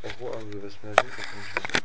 Oku Euzu Besmele'yi okunacak.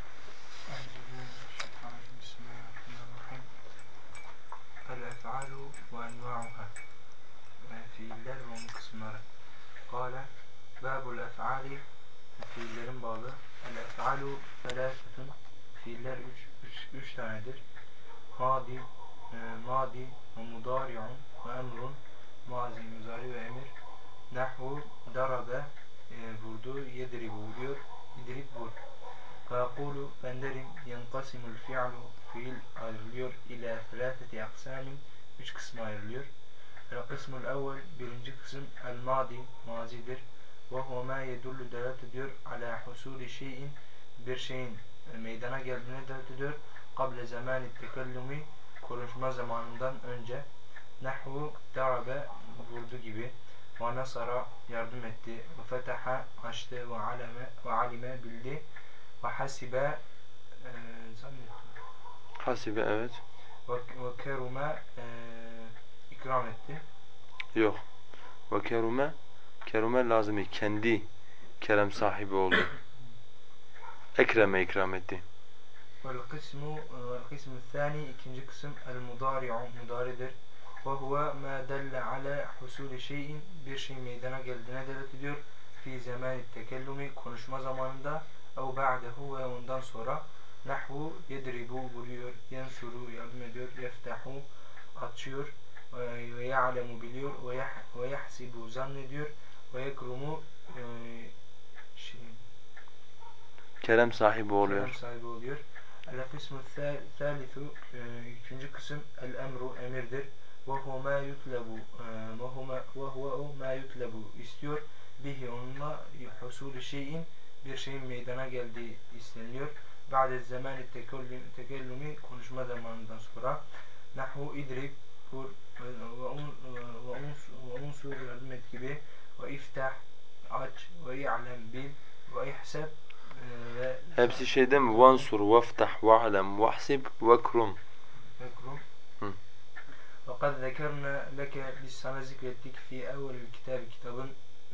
Bismillahirrahmanirrahim. El-ef'alu ve enva'uha. Fiiller ve onun kısımları. Kâle bâbul ef'ali, fiillerin babı. El-ef'alu felâfetun, fiiller üç tanedir. Madi, madi ve mudâri'un ve emrun, mazi, müzari ve emir. Nahvu darabe, vurdu, yedribu vuruyor, idrib vur. Fâkûlu ben derim yenqasimul fi'lu, fiil ayrılıyor ile felâfeti aksamin, üç kısma ayrılıyor. El-kısmul evvel, birinci kısım el-madi, mazidir. Ve huve mâ yedullu delalet ediyor ala husûli şeyin, bir şeyin meydana geldiğine delalet ediyor. Kable zamâni tekellumi, konuşma zamanından önce. Nahvu darabe, vurdu gibi. Ve nasara, yardım etti. Ve feteha, açtı. Ve alime, bildi. Ve hasibe, zannettim. Hasibe, evet. Ve kerume, ikram etti. Yok. Ve kerume, kerume lazımı. Kendi kerem sahibi oldu. Ekreme ikram etti. Vel kısmü thani, ikinci kısım el-mudari'u, mudaridir. Ve huve ma delle ala husuli şeyin, bir şey meydana geldiğine delalet ediyor. Fi zamani tekellumi, konuşma zamanında. Ev ba'dehu, ve ondan sonra. Nahvu yedribu, vuruyor. Yensuru, yardım ediyor. Yeftahu, açıyor. Ve ya'lemu, biliyor. Ve yahsibu, zannediyor. Ve yekrumu, Kerem sahibi oluyor. kerem sahibi oluyor. El-kısmü thalithu, üçüncü kısım el-emru, emirdir. Ve huve ma yutlebu, ve huve ma yutlebu, istiyor. Bihi, onunla husulü şeyin, bir şeyin meydana geldiği isteniliyor. Ba'de zamani tekellumi, konuşma zamanından sonra. Nahvu idrib, vur, ve unsur, yardım et gibi. Ve iftah, aç. Ve i'lem, bil. Ve ihseb, Hepsi şeyde mi? Vansur, vaftah, va'lem, vahsib, vekrum. Ekrum. Hı. وَقَدْ ذَكَرْنَا لَكَ, biz sana zikrettik fi evvel kitabı, kitabın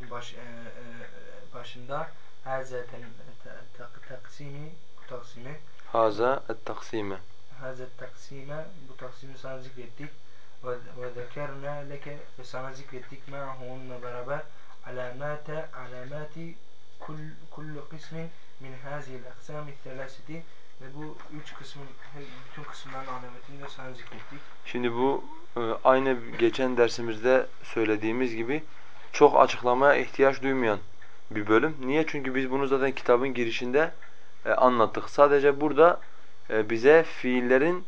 başında haza taksimi, bu taksimi, Haza et-taksime. haza taksime, bu taksimi sana zikrettik. Ve zekerna leke, ve sana zikrettik ma'ahu, onunla beraber alamati kullu kısmin min hazil aksami thelaseti, ve bu üç kısmın, bütün kısımların alametini de sana zikrettik. Şimdi bu aynı geçen dersimizde söylediğimiz gibi çok açıklamaya ihtiyaç duymayan bir bölüm. Niye? Çünkü biz bunu zaten kitabın girişinde anlattık. Sadece burada bize fiillerin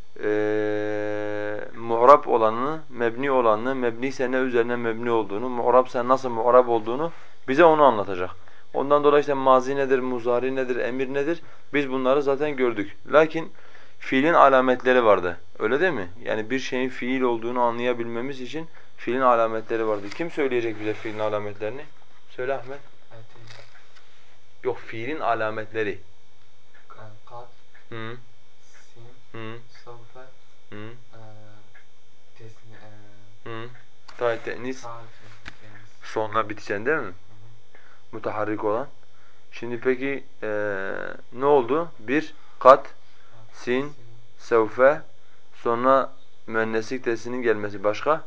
mu'rab olanını, mebni olanını, mebni ise ne üzerine mebni olduğunu, mu'rab ise nasıl mu'rab olduğunu bize onu anlatacak. Ondan dolayı işte mazi nedir, muzari nedir, emir nedir? Biz bunları zaten gördük. Lakin fiilin alametleri vardı. Öyle değil mi? Yani bir şeyin fiil olduğunu anlayabilmemiz için fiilin alametleri vardı. Kim söyleyecek bize fiilin alametlerini? Söyle Ahmet. Yok, fiilin alametleri. Kad, Hı. sin, Hı. savfe, Hı. tesni, Hı. Ta'yı te'nis. taat, deniz. Sonla biteceksin değil mi? Mutaharrik olan. Şimdi peki ne oldu? Bir, kat, sin, sevfe, sonra müenneslik tesinin gelmesi. Başka?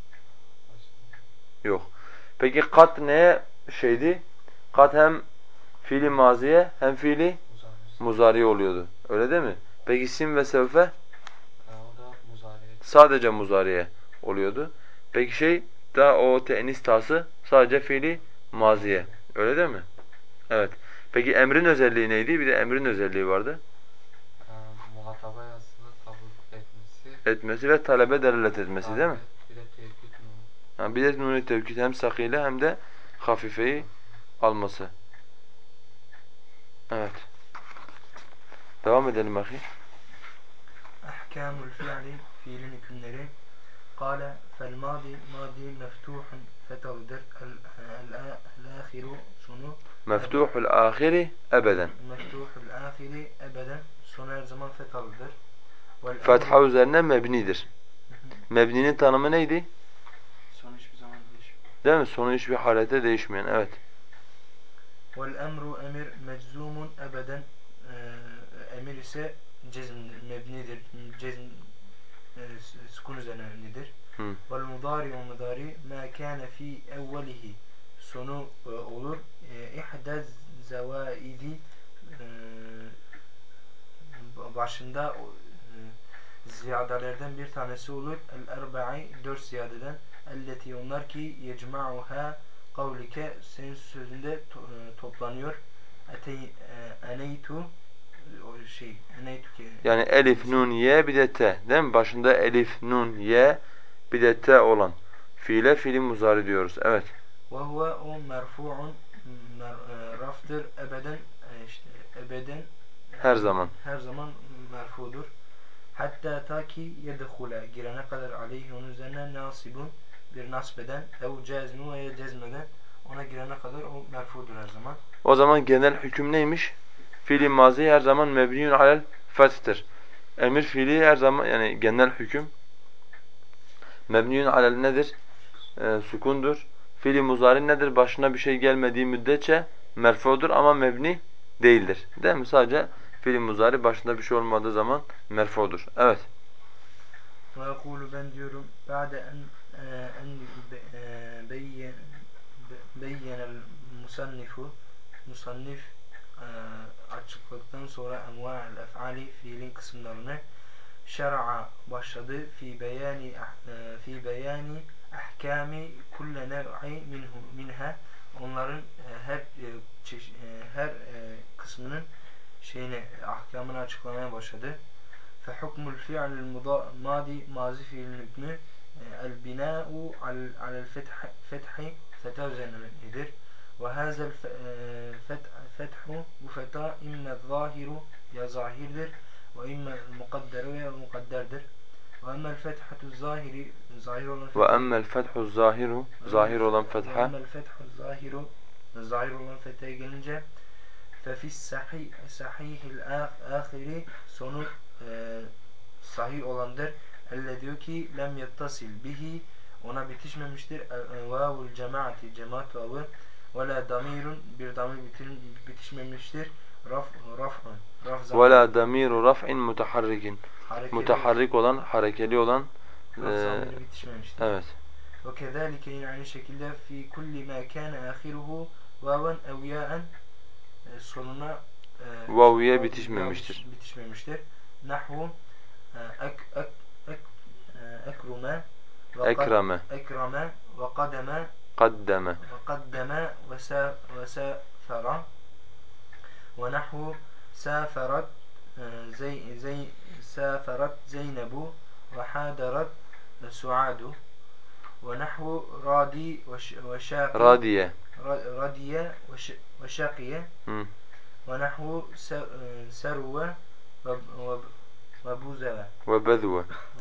Yok. Peki kat neye şeydi? Kat hem fiili maziye hem fiili muzari oluyordu. Öyle değil mi? Peki sin ve sevfe O da muzariye. sadece muzariye oluyordu. Peki da o te'nis tası sadece fiili maziye. Öyle değil mi? Evet. Peki emrin özelliği neydi? Bir de emrin özelliği vardı. Muhataba yazısını kabul etmesi. Etmesi ve talebe delalet etmesi değil mi? Bir de tevkid nunu. Yani bir de nun-i tevkid hem sakile hem de hafifeyi alması. Evet. Devam edelim ahi. Ahkamul fiili, fiilin hükümleri. Kale fel madi, madi meftuhun, fetalıdır. El-ahiru, sonu. Meftuhul ahiri ebeden. Meftuhul ahiri, ebeden, sonu her zaman fetalıdır. Vel Fetha emru, üzerine mebnidir. Mebninin tanımı neydi? sonu hiçbir zaman değişmiyor. Değil mi? Sonu hiçbir halete değişmeyen. Evet. Vel emru emir meczumun ebeden emir ise cezm mebnidir. Cezm sukun üzerinedir. Vel mudari ma kana fi evvelihi sonu olur. İhdez zevaidi başında ziyadelerden bir tanesi olur. El-erba'i 4 ziyadeden. Elleti onlar ki yecma'uha kavlike senin sözünde toplanıyor. Eneytu eneytu ki Yani elif, nun, ye bir de te. Değil mi? Başında elif, nun, ye bir de te olan fiile fiili muzari diyoruz. Evet. Ve huve o merfu'un raftır ebeden işte ebeden Her zaman. her zaman merfudur. Hatta ta ki yedhule girene kadar aleyhi onun üzerine nasibun bir nasbeden ev cezmu veya cezmeden ona girene kadar o merfudur her zaman. O zaman genel hüküm neymiş? Fiili mazi her zaman mebniyun alel feth'tir. Emir fiili her zaman yani genel hüküm mebniyun alel nedir? Sukundur. Fiili muzari nedir? Başına bir şey gelmediği müddetçe merfudur ama mebni değildir. Değil mi? Sadece fiili muzari başında bir şey olmadığı zaman merfudur. Evet. Ve yekulu ben diyorum ba'de en beyyenel musannif açıkladıktan sonra enva'el ef'ali fiilin kısımlarını şer'a başladı fi beyani ahkami kulle nev'i minha onların her kısmının ahkamını açıklamaya başladı. Fe hukmul fi'lil madi mazi fiilin hükmü el bina'u alel fethi fetha üzerinedir. Ve hazel fethu bu fetha imme zahiru ya zahirdir ve imme mukadderu ya mukadderdir. Ve emmel fethatu zahiri zahir olan Ve emmel fethu zahiru zahir olan fetha. Ve emmel fethu zahiru zahir olan fethaya gelince fefis sahihil ahiri sonu sahih olandır. Elle diyor ki lem yettasil bihi ona bitişmemiştir. Vavul cemaati cemaat vavı ve la damirun bir damir bitişmemiştir. Raf'un Ve la damiru raf'in mutaharrikin. harekeli Mutaharrik olan, harekeli olan raf zamiri bitişmemiştir. evet. Ve kezalike yine aynı şekilde fi kulli ma kana ahiruhu vaven ev ya'en sonuna Vaviye bitişmemiştir. Nahvu ekrume Ekrame, ekrame ve kademe kaddeme. ve safara ve nahvu safarat safarat Zeynebu ve hadarat Suadu ve nahvu radi ve şaqi Radiye. radiye ve şaqiye ve nahvu serve ve buzeve Ve bedve.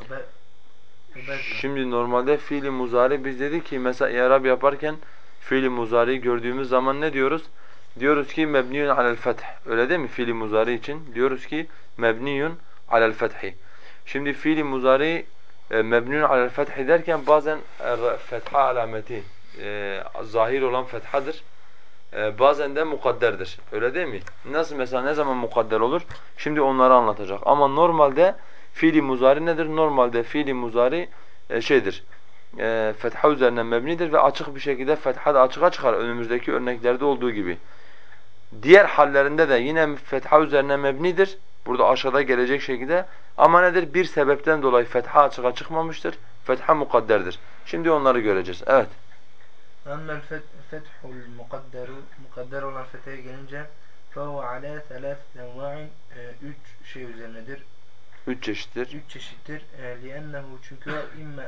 Şimdi normalde fiili muzari biz dedik ki mesela i'rab yaparken fiili muzariyi gördüğümüz zaman ne diyoruz? Diyoruz ki mebniyun alel feth. Öyle değil mi fiili muzari için? Diyoruz ki mebniyun alel fethi. Şimdi fiili muzari mebniyun alel fethi derken bazen fetha alameti zahir olan fethadır. Bazen de mukadderdir. Öyle değil mi? Nasıl mesela ne zaman mukadder olur? Şimdi onları anlatacak. Ama normalde fiili muzari nedir? Normalde fiili muzari şeydir. Fetha üzerine mebnidir ve açık bir şekilde fetha da açığa çıkar önümüzdeki örneklerde olduğu gibi. Diğer hallerinde de yine fetha üzerine mebnidir. Burada aşağıda gelecek şekilde. Ama nedir? Bir sebepten dolayı fetha açığa çıkmamıştır. Fetha mukadderdir. Şimdi onları göreceğiz. Evet. Emmel fethul mukadder olan fetheye gelince fehu ala thelâfet enva'in 3 şey üzerinedir. 3 çeşittir. 3 çeşittir. Liennehu çünkü imme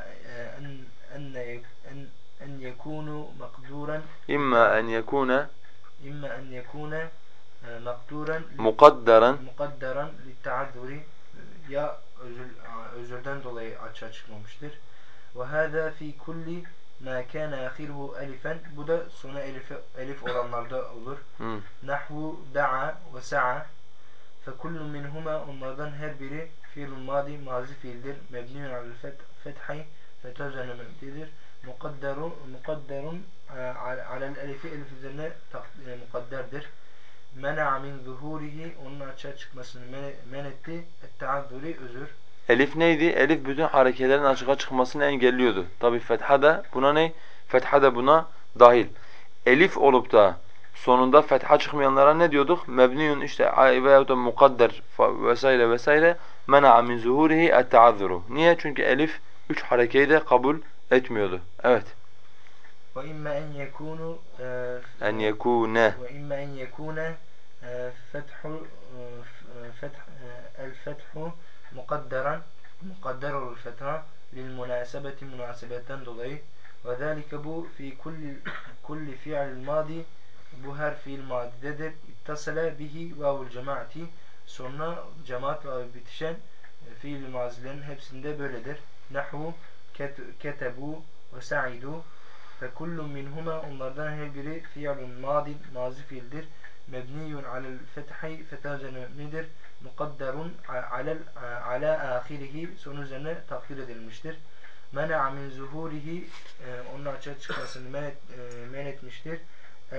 en yekunu makduran İmma en yekune makduran mukadderan litta'azzuri ya özürden dolayı açığa çıkmamıştır. Ve hâzâ fî kulli mâ kâne âhiruhu elifen bu da sona elif olanlarda olur. Nahvu da'a ve sa'a fekullu minhuma onlardan her biri fiilun madi mazi fiildir. Mebniyun alel fethi fetha üzerine mebnidir. mukadderun alel elifi elif üzerine mukadderdir. Mena'a min zuhurihi onun açığa çıkmasını men etti. Ettaazzuri özür. Elif neydi? Elif bütün harekelerin açığa çıkmasını engelliyordu. Tabi fetha da buna ne? Fetha da buna dahil. Elif olup da sonunda fetha çıkmayanlara ne diyorduk? Mebniyun işte veyahut da mukadder vesaire vesaire. Mena'a min zuhurihi ettaazzuru. Niye? Çünkü elif 3 harekeyi de kabul etmiyordu. Evet. Ve imme en yekunu En yekune. ve imme en yekune fethu el fethu mukadder olur fetha lil münasebeti münasebetten dolayı ve zalike bu fi kulli fi'l madi bu her fiil madidedir. İttasala bihi vavul cemaati sonra cemaat ve bitişen fiil mazilerin hepsinde böyledir. Nahvu ketebu ve sa'idu ve kullu minhuma onlardan her biri fiilun madin mazi fiildir. Mebniyun alel fethi fetha mebnidir. Mukadderun ala ahirihi son üzerine takdir edilmiştir. Mena'a min zuhurihi onun açığa çıkmasını men etmiştir. El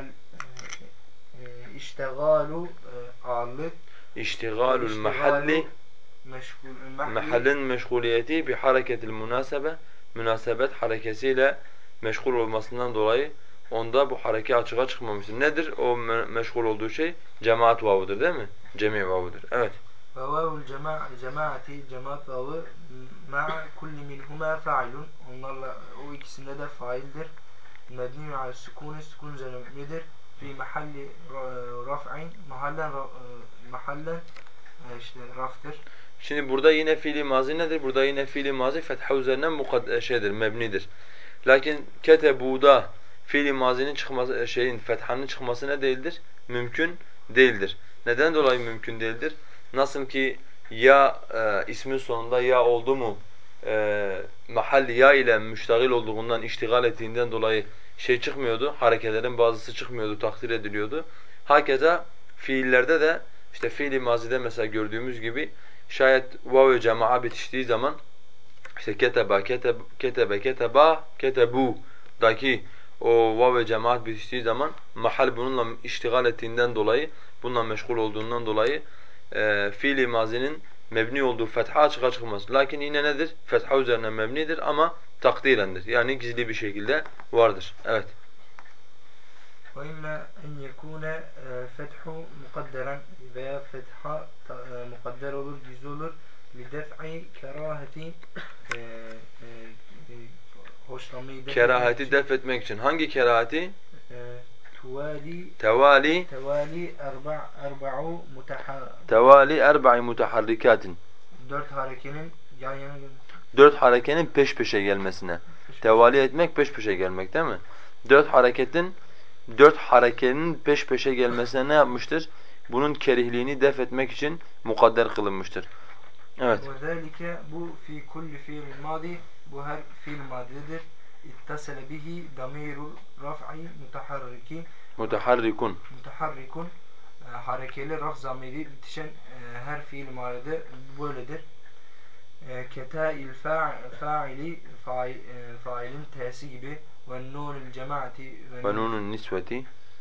iştegalu ağırlık İştigalul mahalli mahallin meşguliyeti bi hareketil münasebe münasebet harekesiyle meşgul olmasından dolayı onda bu hareke açığa çıkmamıştır. Nedir o meşgul olduğu şey? Cemaat vavudur değil mi? Cemi vavudur. Evet. Ve vavul cemaati cemaat vavı ma'a kulli minhuma fa'ilun onlarla o ikisinde de faildir. Mebni ala sukuni sukun üzerinedir. Fi mahalli raf'in mahallen işte raftır. Şimdi burada yine fiili mazi nedir? Burada yine fiili mazi fetha üzerine mebnidir. Lakin ketebu'da fiili mazinin çıkması fethanın çıkması ne değildir? Mümkün değildir. Neden dolayı mümkün değildir? Nasıl ki ya ismin sonunda ya oldu mu mahalli ya ile müştagil olduğundan, iştigal ettiğinden dolayı şey çıkmıyordu, harekelerin bazısı çıkmıyordu, takdir ediliyordu. Hakeza fiillerde de işte fiili mazide mesela gördüğümüz gibi şayet vav ve cema'a bitiştiği zaman işte keteba, ketebu daki o vav ve cemaat bitiştiği zaman mahal bununla iştigal ettiğinden dolayı, bununla meşgul olduğundan dolayı fiil-i mazinin mebni olduğu fetha açığa çıkmaz. Lakin yine nedir? Fetha üzerine mebnidir ama takdirendir. Yani gizli bir şekilde vardır. Evet. وَاِمَّا اَنْ يَكُونَ فَتْحُ مُقَدَّرًا veya fetha mukadder olur, gizli olur. لِدَفْعِ keraheti hoşlanmayı Keraheti def etmek için. Hangi keraheti? Tevali erba'i mutaharrikatin. Dört harekenin yan yana gelmesi. Dört harekenin peş peşe gelmesine. Tevali etmek peş peşe gelmek değil mi? Dört harekenin peş peşe gelmesine ne yapmıştır? Bunun kerihliğini def etmek için mukadder kılınmıştır. Evet. وَذَٰلِكَ bu fi kulli fiil madi bu her fiil madidir. İttasele bihi damirul raf'i Mutaharrikun. Harekeli raf zamiri bitişen her fiil madide böyledir. Ketâil failin t'si gibi ve nûnil cemaati Ve nûnun nisveti.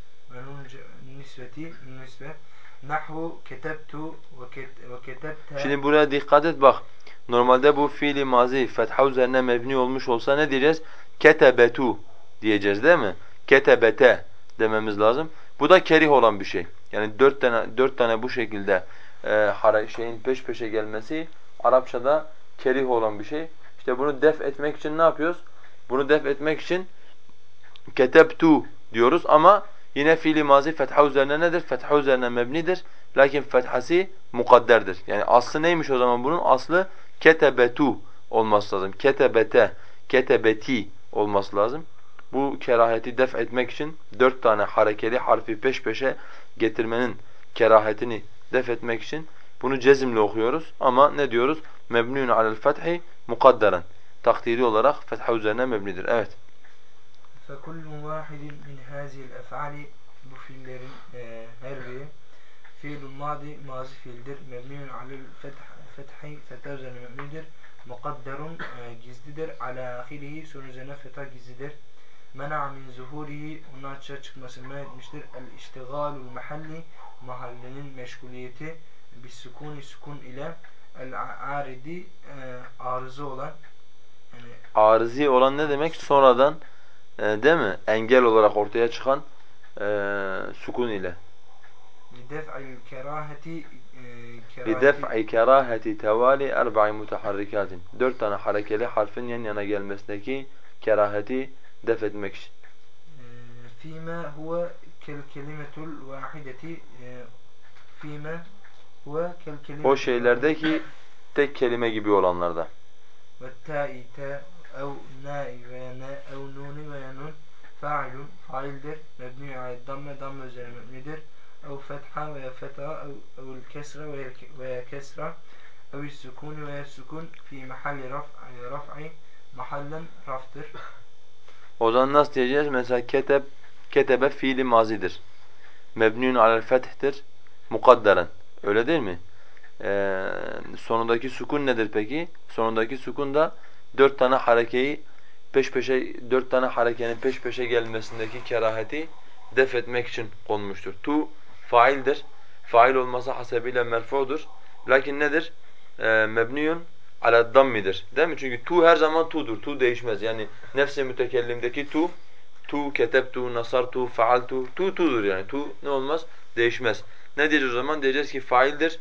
Nahvu ketebtu ve ketebte. Şimdi buraya dikkat et bak. Normalde bu fiili mazi fetha üzerine mebni olmuş olsa ne diyeceğiz? Ketebetu diyeceğiz değil mi? Ketebete dememiz lazım. Bu da kerih olan bir şey. Yani dört tane bu şekilde şeyin peş peşe gelmesi Arapçada kerih olan bir şey. İşte bunu def etmek için ne yapıyoruz? Bunu def etmek için ketebtu diyoruz ama yine fiili mazi fetha üzerine nedir? Fetha üzerine mebnidir. Lakin fethası mukadderdir. Yani aslı neymiş o zaman bunun? Aslı ketebetu olması lazım. Ketebete, ketebeti olması lazım. Bu keraheti def etmek için 4 tane harekeli harfi peş peşe getirmenin kerahetini def etmek için bunu cezimle okuyoruz. Ama ne diyoruz? Mebniun alel fethi mukadderen. Takdiri olarak fetha üzerine mebnidir. Evet. فَكُلُّ وَاحِدٍ مِنْ هَذِهِ الْاَفْعَالِ bu fiillerin her biri fiil-ül madi mazi fiildir. Mebniun alel fethi fetha üzerine mebnidir. mukadderun gizlidir. Ala ahirihi son üzerine fetha gizlidir. Mena min zuhurihi onun açığa çıkmasını men etmiştir. El iştigalul mahalli mahallenin meşguliyeti bis sukuni sukun ile el aridi arızı olan yani Arızi olan ne demek? Sonradan değil mi? Engel olarak ortaya çıkan sukun ile. lidef'il keraheti لِدَفْعِ كَرَاهَةِ تَوَالِ اَرْبَعِ مُتَحَرِّكَاتٍ 4 tane harekeli harfin yan yana gelmesindeki keraheti def etmek için. fîmâ huve kel kelimetul vâhideti fîmâ huve kel kelimetul O şeylerdeki tek kelime gibi olanlarda. ve ta'i ta ev na'i ve na ev nuni ve nun fa'ilun faildir. Mebni alel damme damme üzerine mebnidir. Ev fetha ve fetha ev kesra ve kesra ev sukun ve sukun fi mahalli raf'i mahallen raftır. O zaman nasıl diyeceğiz? Mesela ketebe fiili mazidir. Mebniun alel feth'tir. Mukadderen. Öyle değil mi? Sonundaki sukun nedir peki? Sonundaki sukun da 4 tane harekeyi dört tane harekenin peş peşe gelmesindeki keraheti def etmek için konmuştur. Tu faildir. Fail olması hasebiyle merfudur. Lakin nedir? Mebniyun ala dammidir. Değil mi? Çünkü tu her zaman tu'dur. Tu değişmez. Yani nefs-i mütekellimdeki tu ketebtu, nasartu, faaltu, tu'dur yani. Tu ne olmaz? Değişmez. Ne diyeceğiz o zaman? Diyeceğiz ki faildir.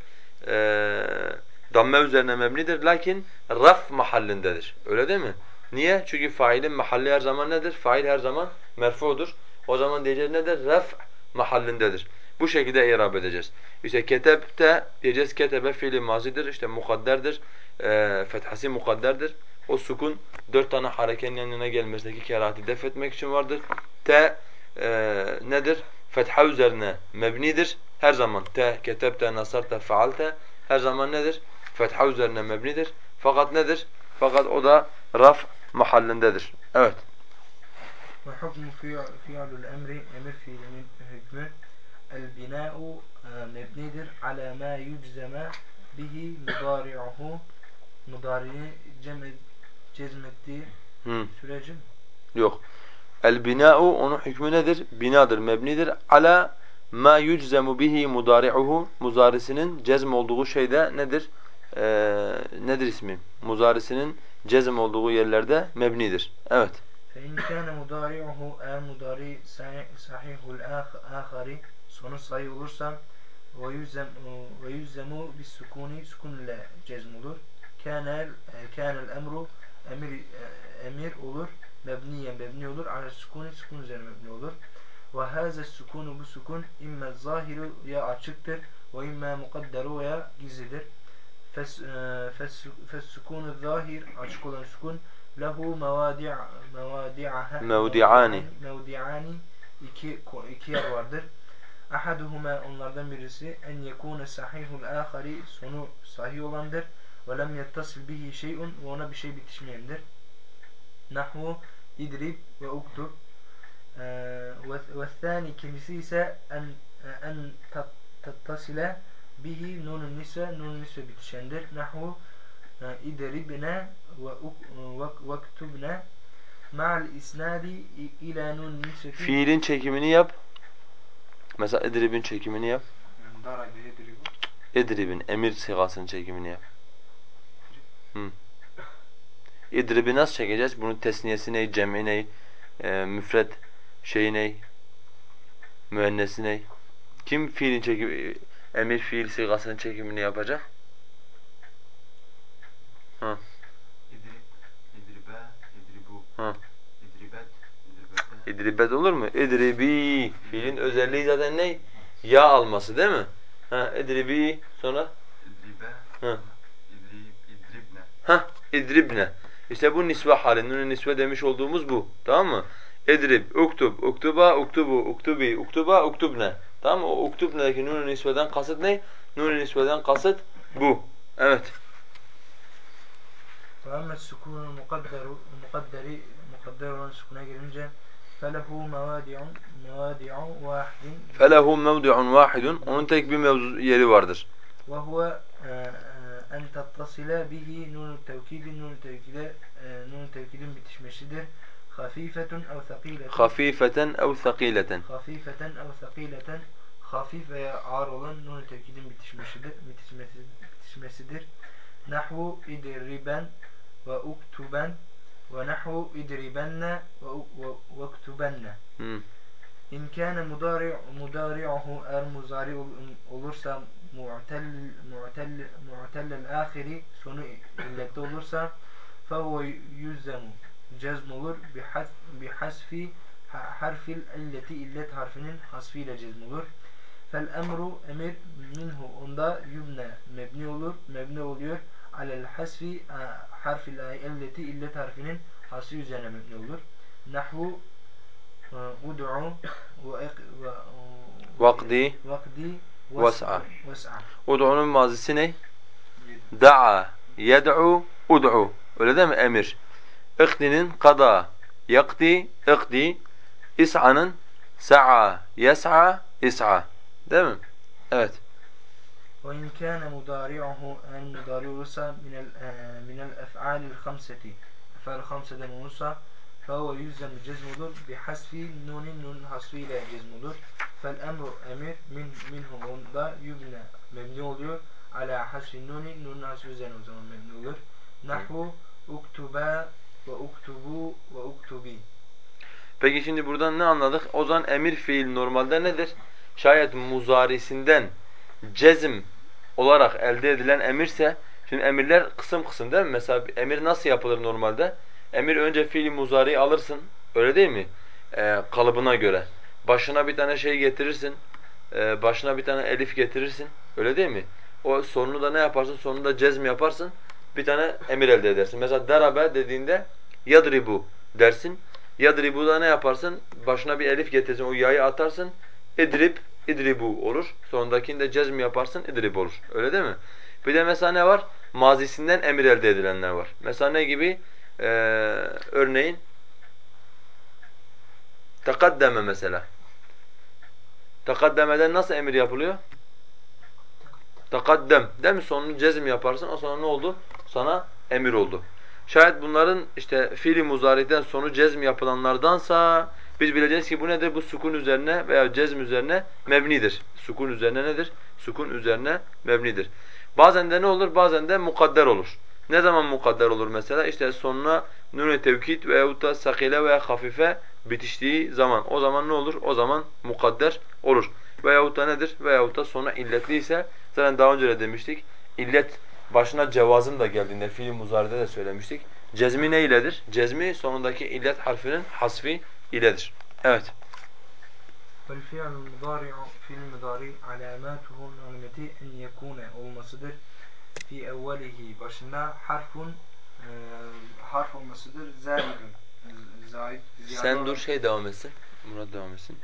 Damme üzerine mebnidir. Lakin raf mahallindedir. Öyle değil mi? Niye? Çünkü failin mahalli her zaman nedir? Fail her zaman merfudur. O zaman diyeceğiz nedir? Ref mahallindedir. Bu şekilde i'rab edeceğiz. İşte ketebte diyeceğiz ketebe fiili mazidir. İşte mukadderdir. Fethasi mukadderdir. O sukun 4 tane harekenin yan yana gelmesindeki kerahati def etmek için vardır. Te nedir? Fetha üzerine mebnidir. Her zaman te, ketebte, nasarta, faalte her zaman nedir? Fetha üzerine mebnidir. Fakat nedir? Fakat o da raf mahallindedir. Evet. Ve hukmu fi'lul emri emir fiilinin hükmü el bina'u mebnidir ala ma yüczeme bihi mudari'uhu mudari'ni cezmettiği süreci Yok. El bina'u onun hükmü nedir? Binadır, mebnidir. Ala ma yuczemu bihi mudari'uhu muzarisinin cezm olduğu şeyde nedir? Nedir ismi? Muzarisinin cezm olduğu yerlerde mebnidir. Evet. فَاِنْ كَانَ مُدَارِعُهُ eğer mudari sahihul ahari sonu sahih olursa ve yüzzemu bis sukuni sukun ile cezm olur. Kânel emru emir olur. Mebniyen mebni olur. Ala sukuni sukun üzerine mebni olur. Ve hâze sukunu bu sukun imme zahiru ya açıktır ve imme mukadderu ya gizlidir. Fes-sukûnu zâhir açık olan sukun lehu mevdi'ani iki yer vardır. Ahaduhuma onlardan birisi en yekûne sahihul âhari sonu sahih olandır ve lem yettasil bihi şey'un ve ona bir şey bitişmeyendir. Nahvu idrib ve uktub ve thani ikincisi ise en tattasile bihi nunun nisve bitişendir. Nahvu idribne ve uktubne ma'al isnadi ila nun nisveti Fiilin çekimini yap. Mesela idribin çekimini yap. darabe idribu İdribin emir sigasının çekimini yap. İdribi nasıl çekeceğiz? Bunun tesniyesi ne, cem'i ne, müfred şeyi ne, müennesi ne? Kim fiilin çekimi, emir fiil sigasının çekimini yapacak? Ha. İdribe, idribu. Ha. İdribet, idribete. İdribet olur mu? İdribi. Fiilin özelliği zaten ne? Ya alması değil mi? Ha, idribi sonra? İdribe, Ha. idribne. Ha, idribne. İşte bu nisve hali, nun nisve demiş olduğumuz bu. Tamam mı? İdrib, uktub, uktuba, uktubu, uktubi, uktuba, uktubne. Tamam mı? O uktubne'deki nun nisveden kasıt ne? Nun nisveden kasıt bu. Evet. ve emme sukûnul mukadder olan sukuna gelince felehu mevadi'u Felehu mevdi'un vahidun. Onun tek bir mevzu yeri vardır. ve huve en tattasile bihi nunu tevkidi nunu tevkidin bitişmesidir. Hafifetun ev thakileten Hafifeten ev thakileten. hafifeten ev thakileten hafif veya ağır olan nunu tevkidin bitişmesidir. Nahvu idriben ve uktuben ve nahvu idribenne ve uktubenne. İn kâne mudâri'uhu eğer muzari olursa mu'tellel ahiri sonu illetli olursa fehuve yüzzemu cezm olur bihasfi harfil illeti illet harfinin hasfiyle cezm olur. Fel emru emir minhu onda yubne mebni oluyor alel hasfi harfil illeti illet harfinin hasfi üzerine mebni olur. Nahvu ud'u Vakdi vakdi ves'a. ves'a. Ud'unun mazisi ne? Da'a, yed'u, ud'u. Öyle değil mi? Emir. İqdinin kada, yakdi, iqdi. İs'anın sa'a, yes'a, is'a. Değil mi? Evet. Ve in kâne mudâri'uhu en mudâri olursa minel ef'alil hamseti ef'al hamseden olursa fehuve yüzzem cezm olur bihasfi nun hasfiyle cezm olur. Fel emru emir minhum onda yubne mebni oluyor ala hasfi nun hasfi üzerine o zaman mebni olur. Nahvu uktuba ve uktubu ve uktubi. Peki şimdi buradan ne anladık? O zaman emir fiil normalde nedir? Şayet muzarisinden cezm olarak elde edilen emirse, şimdi emirler kısım kısım değil mi? Mesela emir nasıl yapılır normalde? Emir önce fiil muzariyi alırsın, öyle değil mi? Kalıbına göre. Başına bir tane şey getirirsin, başına bir tane elif getirirsin, öyle değil mi? O sonunu da ne yaparsın? Sonunda cezm yaparsın, bir tane emir elde edersin. Mesela darabe dediğinde yadribu dersin. Yadribu'da ne yaparsın? Başına bir elif getirirsin, o yayı atarsın. İdrib, idribu olur. Sonundakinde cezm yaparsın, idrib olur. Öyle değil mi? Bir de mesela ne var? Mazisinden emir elde edilenler var. Mesela ne gibi? Örneğin tekaddeme mesela. Tekaddemeden nasıl emir yapılıyor? Tekaddem. Değil mi? Sonunu cezm yaparsın. O sonra ne oldu? Sana emir oldu. Şayet bunların işte fiili muzari'den sonu cezm yapılanlardansa biz bileceğiz ki bu nedir? Bu sukun üzerine veya cezm üzerine mebnidir. Sukun üzerine nedir? Sukun üzerine mebnidir. Bazen de ne olur? Bazen de mukadder olur. Ne zaman mukadder olur mesela? İşte sonuna nun-i tevkid veyahut da sakile veya hafife bitiştiği zaman. O zaman ne olur? O zaman mukadder olur. Veyahut da nedir? Veyahut da sonu illetli ise zaten daha önce de demiştik. İllet başına cevazın da geldiğinde fiil muzari'de de söylemiştik. Cezmi ne iledir? Cezmi sonundaki illet harfinin hasfi iledir. Evet. Vel fi'l mudari'u fi'l mudari alamatuhu alameti en yekune olmasıdır. Fi evvelihi başında harf olmasıdır. Zaidun. Ziyade Sen dur şey devam etsin. Murat devam etsin.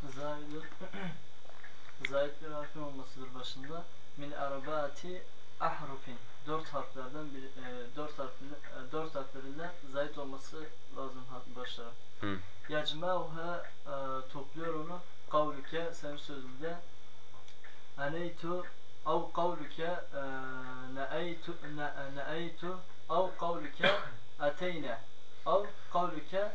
Zahid bir harfin olmasıdır başında. Min arbaati ahrufin. Dört harflerden bir dört harflerinden zahid olması lazım başlara. Yecmauha topluyor onu. Kavluke senin sözünde. Aneytu av kavluke neeytu av kavluke ateyne av kavluke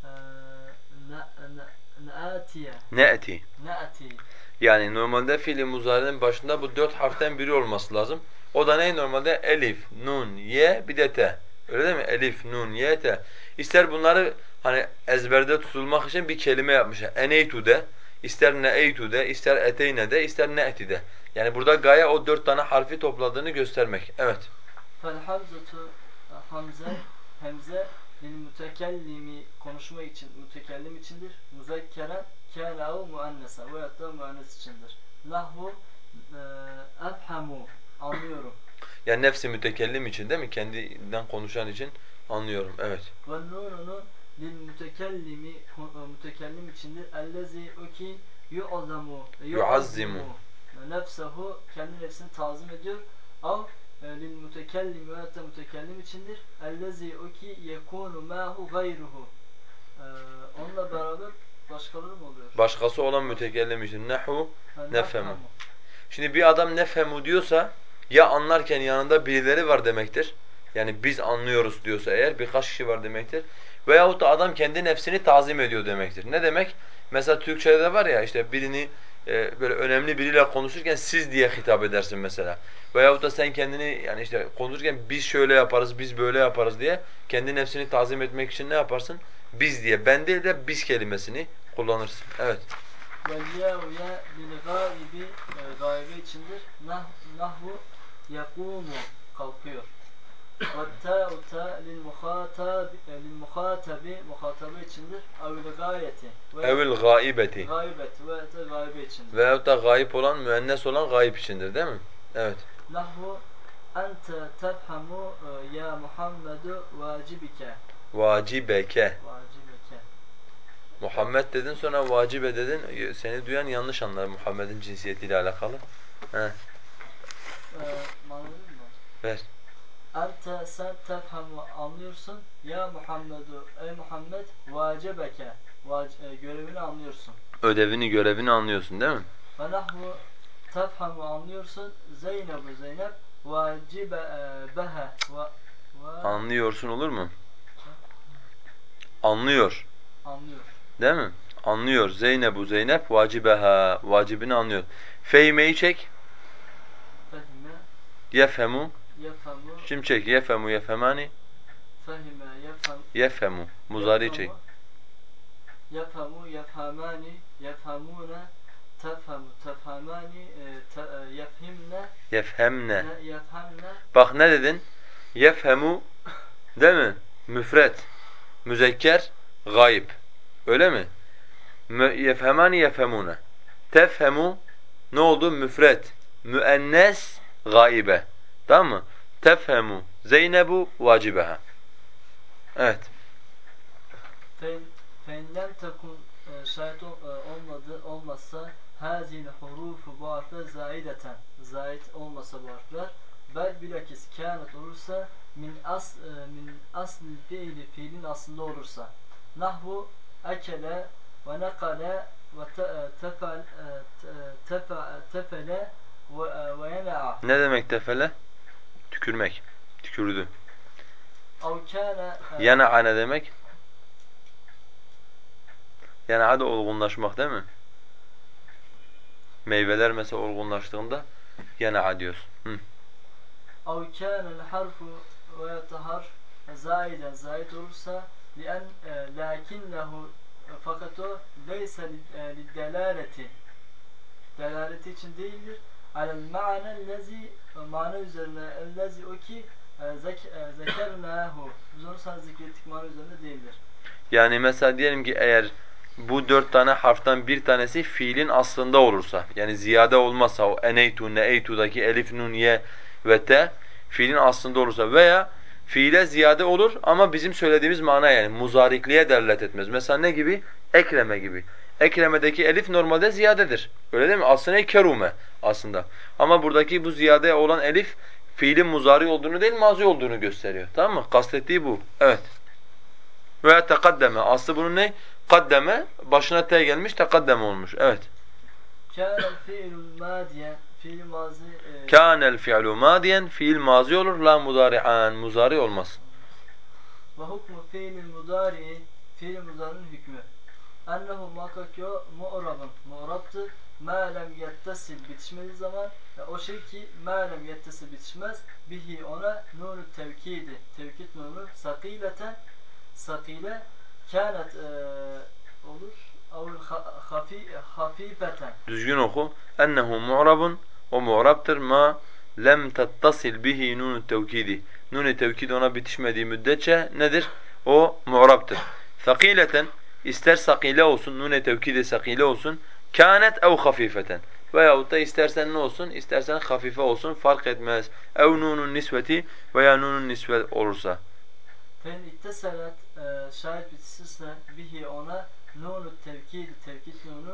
neatiye Ne'ti. neati. Yani normalde fiil-i muzari'nin başında bu dört harften biri olması lazım. O da ne normalde? Elif, nun, ye, bir de te. Öyle değil mi? Elif, nun, ye, te. İster bunları hani ezberde tutulmak için bir kelime yapmışlar. Eneytu de, ister neeytu de, ister eteyne de, ister ne'ti de. Yani burada gaye o dört tane harfi topladığını göstermek. Evet. Fel hemze lil mütekellimi konuşma için mütekellim içindir. Muzakkeren kâne ev muannesen veyahut da müennes içindir. Nahvu efhamu anlıyorum. Yani nefsi mütekellim için değil mi? Kendinden konuşan için anlıyorum. Evet. Ve nununu lil mütekellim içindir. Ellezî uki Yuazzimu. Nefsehu kendi nefsini tazim ediyor. Av lil mütekellim veyahut da mütekellim içindir. Ellezî uki yekûnu mâhu gayruhu. Onunla beraber başkaları mı oluyor? Başkası olan mütekellim için. Nehu, nefhemu. Şimdi bir adam nefhemu diyorsa Ya anlarken yanında birileri var demektir. Yani biz anlıyoruz diyorsa eğer birkaç kişi var demektir. Veyahut da adam kendi nefsini tazim ediyor demektir. Ne demek? Mesela Türkçe'de de var ya işte birini böyle önemli biriyle konuşurken siz diye hitap edersin mesela. Veyahut da sen kendini yani işte konuşurken biz şöyle yaparız, biz böyle yaparız diye kendi nefsini tazim etmek için ne yaparsın? Biz diye. Ben değil de biz kelimesini kullanırsın. Evet. Vel-yâ'u ya lil-gâibi gaybe içindir. Nahvu yakûmu kalkıyor. Ve-ta'u ta lil-muhatabi muhatabı içindir. Evil-gâyeti Evil gaibeti. gaybet ve de gaybe içindir. Veyahut da gayip olan, müennes olan gayip içindir değil mi? Evet. Nahvu ente tefhamu ya Muhammedu vacibike. Vacibeke. Vacibeke. Muhammed dedin sonra vacibe dedin. Seni duyan yanlış anlar Muhammed'in cinsiyetiyle alakalı. He, Manadın mı? ver. Ente sen tefhamu anlıyorsun. Ya Muhammedu ey Muhammed vacibeke. Görevini anlıyorsun. Ödevini, görevini anlıyorsun değil mi? Ve nahvu tefhamu anlıyorsun. Zeynebu Zeynep vacibeha Anlıyorsun olur mu? Anlıyor. anlıyor. Değil mi? Anlıyor. Zeynebu Zeynep vacibeha. Vacibini anlıyor. Fehmeyi çek. Fehime Yefhemu. yefhamu Şimdi çek. Yefhemu yefhemani. fehime Yefhemu. Muzari çek. Yefhamu yefhamani yefhamune tefhamu tefhamani yefhimne Yefhemne. yefhamne Bak ne dedin? Yefhemu değil mi? Müfret. Müzekker. Gayb. Öyle mi? Yefhemani yefhemune. Tefhemu ne oldu? Müfret. Müennes gaibe. Tamam mı? Tefhemu Zeynebu vacibeha. Evet. Fe'inlem tekun şayet olmazsa hazil hurufu bu harfler zaideten zait olmasa bu harfler bilakis kânet olursa min asl fiili fiilin aslında olursa nahvu ekele ve nekale ve tefele ve yena'a Ne demek tefele? Tükürmek. Tükürdü. av kâne Yena'a ne demek? Yena'a da olgunlaşmak değil mi? Meyveler mesela olgunlaştığında yena'a diyorsun. Hı. اَوْ كَانَ الْحَرْفُ وَيَتَحَرْ zaiden zayid olursa lakinnehu fakat o leyse lidelaleti delaleti için değildir alel ma'nellezi mana üzerine ellezi o ki zekernahu biz onu sana zikrettik mana üzerinde değildir. Yani mesela diyelim ki eğer bu 4 tane harften bir tanesi fiilin aslında olursa, yani ziyade olmazsa o eneytu, neeytu'daki elif, nun, ye ve te fiilin aslında olursa veya fiile ziyade olur ama bizim söylediğimiz mana yani muzarikliğe delalet etmez. Mesela ne gibi? Ekreme gibi. Ekreme'deki elif normalde ziyadedir. Öyle değil mi? Aslında kerume aslında. Ama buradaki bu ziyade olan elif fiilin muzari olduğunu değil mazi olduğunu gösteriyor. Tamam mı? Kastettiği bu. Evet. Veya tekaddeme. Aslı bunun ne? Kaddeme. Başına T gelmiş, tekaddeme olmuş. Evet. Kânel fiilul mâdiyen fiil mazi Kânel fi'lu mâdiyen. Fiil mazi olur. La mudari'an. Muzari olmaz. ve hukmu fiilil mudari fiil muzarinin hükmü ennehu muhakkak ki o mu'rabtır ma lem yettesil bitişmediği zaman o şey ki ma lem yettesil bitişmez bihi ona nunu tevkidi tevkid nunu sakile kânet olur avul hafifeten Düzgün oku. Ennehu mu'rabun. O mu'rabtır. Ma lem tettasil bihi nunu tevkidi. Nun-i tevkid ona bitişmediği müddetçe nedir? O mu'rabtır. Sakileten. İster sakile olsun, nun-i tevkidi sakile olsun. Kânet ev hafifeten. Veyahut da istersen ne olsun? İstersen hafife olsun, fark etmez. Ev nunun nisveti veya nunun nisvet olursa. fen itteselet şayet bitişirse bihi ona nunu tevkidi tevkid nunu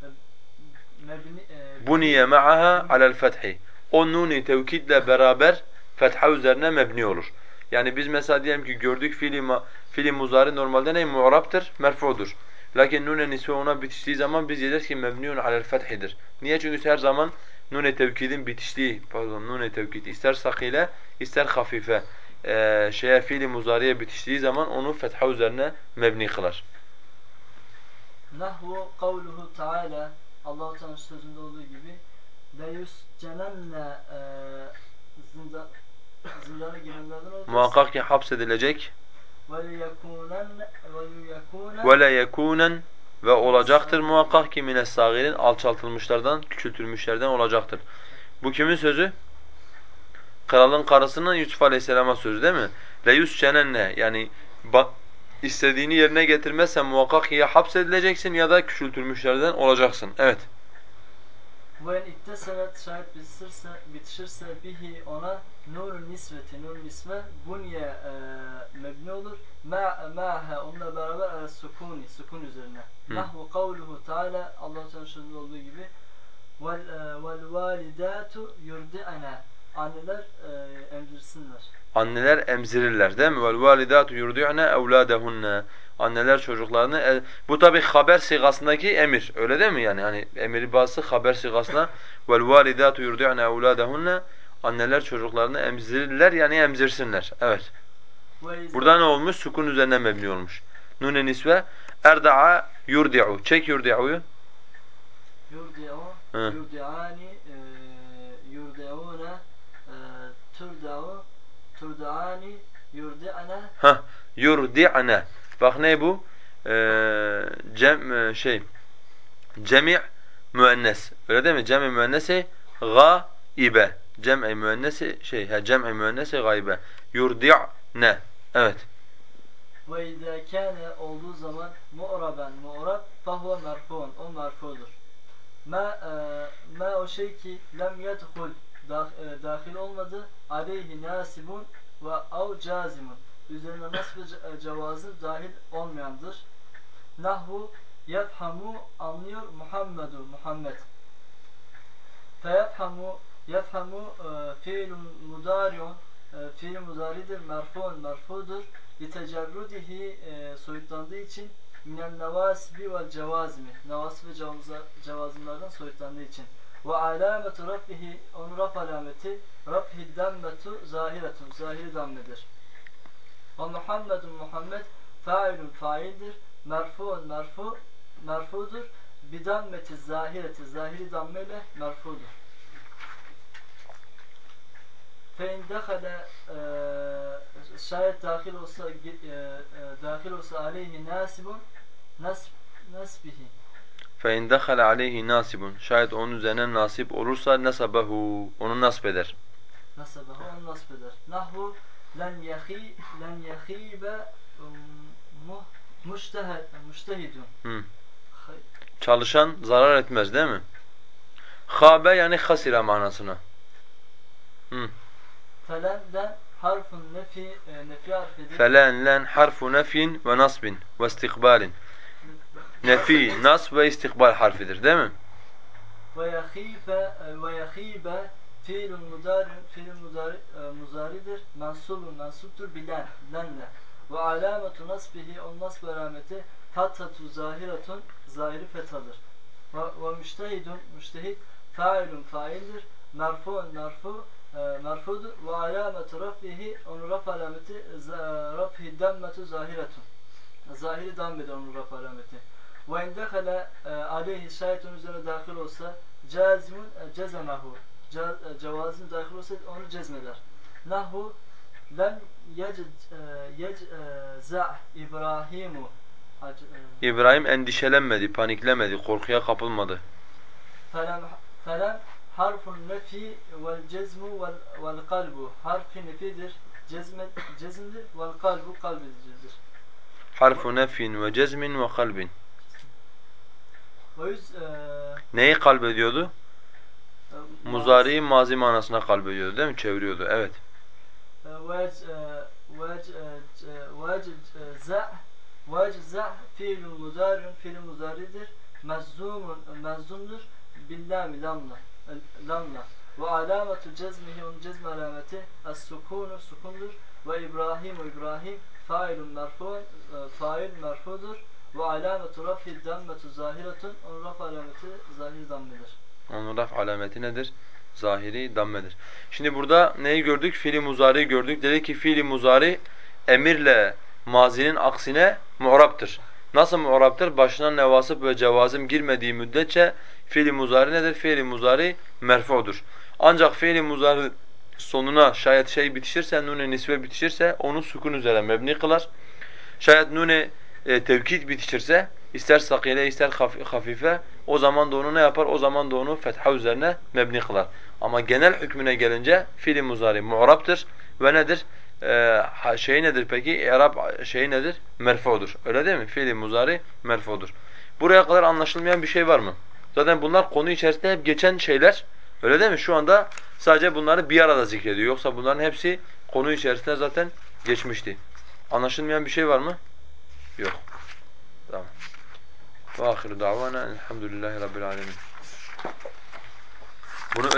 mebni Buniye ma'aha alel fethi. O nun-i tevkidle beraber fetha üzerine mebni olur. Yani biz mesela diyelim ki gördük fiili muzari normalde ne? Mu'rabtır, merfu'dur. Lakin nun-i nisve ona bitiştiği zaman biz diyeceğiz ki mebniun alel fethidir. Niye? Çünkü her zaman Nun-i tevkidin bitişliği, pardon nun-i tevkid ister sakile ister hafife şeye fiili muzariye bitiştiği zaman onu fetha üzerine mebni kılar. Nahvu kavluhu Teala Allah-u Teala'nın sözünde olduğu gibi leyuscenenne zindana girenlerden olacağız. Muhakkak ki hapsedilecek وَلِيَكُونَنَّ ve le yekûnen ve olacaktır muhakkak ki mines-sâgirin alçaltılmışlardan, küçültülmüşlerden olacaktır. Bu kimin sözü? Kralın karısının Yusuf Aleyhisselam'a sözü değil mi? Leyuscenenne yani istediğini yerine getirmezsen muhakkak ya hapsedileceksin ya da küçültülmüşlerden olacaksın. Evet. وَاِنْ اِتَّسَلَتْ şayet bitişirse bihi ona nurun nisveti, nur nisve bunye mebni olur. Ma'ha onunla beraber sukuni, sukun üzerine. Nahvu kavluhu Teala Allah-u Teala'nın sözünde olduğu gibi vel validatu yurdi'ana anneler emzirsinler. Anneler emzirirler değil mi? Vel validatu yurdi'na evladahunna. Anneler çocuklarını bu tabi haber sigasındaki emir. Öyle değil mi yani? Hani emiri bazısı haber sigasına vel validatu yurdi'na evladahunna. Anneler çocuklarını emzirirler yani emzirsinler. Evet. Burada ne olmuş? Sukun üzerine mebni olmuş. Nun-i nisve erda'a yurdi'u. Çek yurdi'u'yu. Yurdi'u, yurdi'ani, yurdi'une, turda'u, turda'ani, yurdi'ana. Hah, yurdi'ne. Bak ne bu? Cemi' müennes. Öyle değil mi? Cemi müennesi gaibe. Cem'i müennesi cem'i müennesi gaibe. Yurdi'ne. Evet. Ve izâ kâne olduğu zaman mu'raben mu'rab fahuve merfu'un. O merfu'dur. Ma o şey ki lem yedhul dahil olmadı aleyhi nasibun ve av cazimun. Üzerine nasb ve cevazı dahil olmayandır. Nahvu yefhamu anlıyor Muhammedu Muhammed. Yefhamu fiilun mudariun fiil mudaridir merfu'un merfu'dur. Litecerrudihi soyutlandığı için minen nevasibi vel cevazimi nevasib ve cevazimlerden soyutlandığı için ve alametu rafihi onun raf alameti rafihi dammetu zahiretun zahiri dammedir ve Muhammedun Muhammed failun faildir merfu'un merfudur bidammeti zahireti zahiri dammeyle merfudur. Fe in dehale şayet dahil olsa aleyhi nasibun nasbihi. Fe in dehale aleyhi nasibun. Şayet onun üzerine nasip olursa nasabahu. Onu nasb eder. Nasabahu onu nasb eder. Nahvu len yahibe müştehidun. Çalışan zarar etmez değil mi? Habe yani hasira manasına. Felenden harfun nefi harfidir. Felen harfu nefin ve nasbin ve istikbalin. Nefi, nasb ve istikbal harfidir değil mi? Ve yahibe fiilun muzaridir. Mansubtur bilen, lenle. Ve alametu nasbihi on nasb alameti fathatu zahiratun zahiri fethadır. Ve müştehid failun faildir. Merfu'un merfudur. Ve alametu rafihi onun raf alameti rafihi dammetu zahiratun. Zahiri dammedir onun raf alameti. Ve indehale aleyhi şayet onun üzerine dahil olsa cazimun cezemehu cevazın dahil olsa onu cezmeder. Nahu lem yecza İbrahimu İbrahim endişelenmedi, paniklemedi, korkuya kapılmadı. Felem harfun nefi vel cezmu vel kalbu harfi nefidir, cezmdir vel kalbu kalbedicidir. Harfu nefin ve cezmin ve kalbin. Neyi kalbediyordu? Muzari'yi mazi manasına kalbediyordu değil mi? Çeviriyordu. Evet. Vecza fiilun mudariun fiil muzaridir. Mezzumdur. Billami lamla. Ve alametu cezmihi onun cezm alameti es-sukunu sukundur. Ve İbrahim failun merfu'un fail merfudur. Ve alametu rafi dammetu zahiretun onun raf alameti zahir dammedir. Onun raf alameti nedir? Zahiri dammedir. Şimdi burada neyi gördük? Fiili muzari gördük. Dedi ki fiili muzari emirle mazinin aksine mu'raptır. Nasıl mu'raptır? Başına nevasip ve cevazim girmediği müddetçe fiili muzari nedir? Fiili muzari merfu'dur. Ancak fiili muzari sonuna şayet şey bitişirse, nun-i nisbe bitişirse onu sukun üzere mebni kılar. Şayet nun-i tevkid bitişirse, ister sakile ister hafife, o zaman da onu ne yapar? O zaman da onu fetha üzerine mebni kılar. Ama genel hükmüne gelince fiil-i muzari mu'raptır ve nedir? Şey nedir peki? İ'rab şeyi nedir? Merfu'dur. Öyle değil mi? Fiil-i muzari merfu'dur. Buraya kadar anlaşılmayan bir şey var mı? Zaten bunlar konu içerisinde hep geçen şeyler. Öyle değil mi? Şu anda sadece bunları bir arada zikrediyor. Yoksa bunların hepsi konu içerisinde zaten geçmişti. Anlaşılmayan bir şey var mı? Yok. Tamam. Ve ahiru davana elhamdülillahi rabbil alemin. Bunu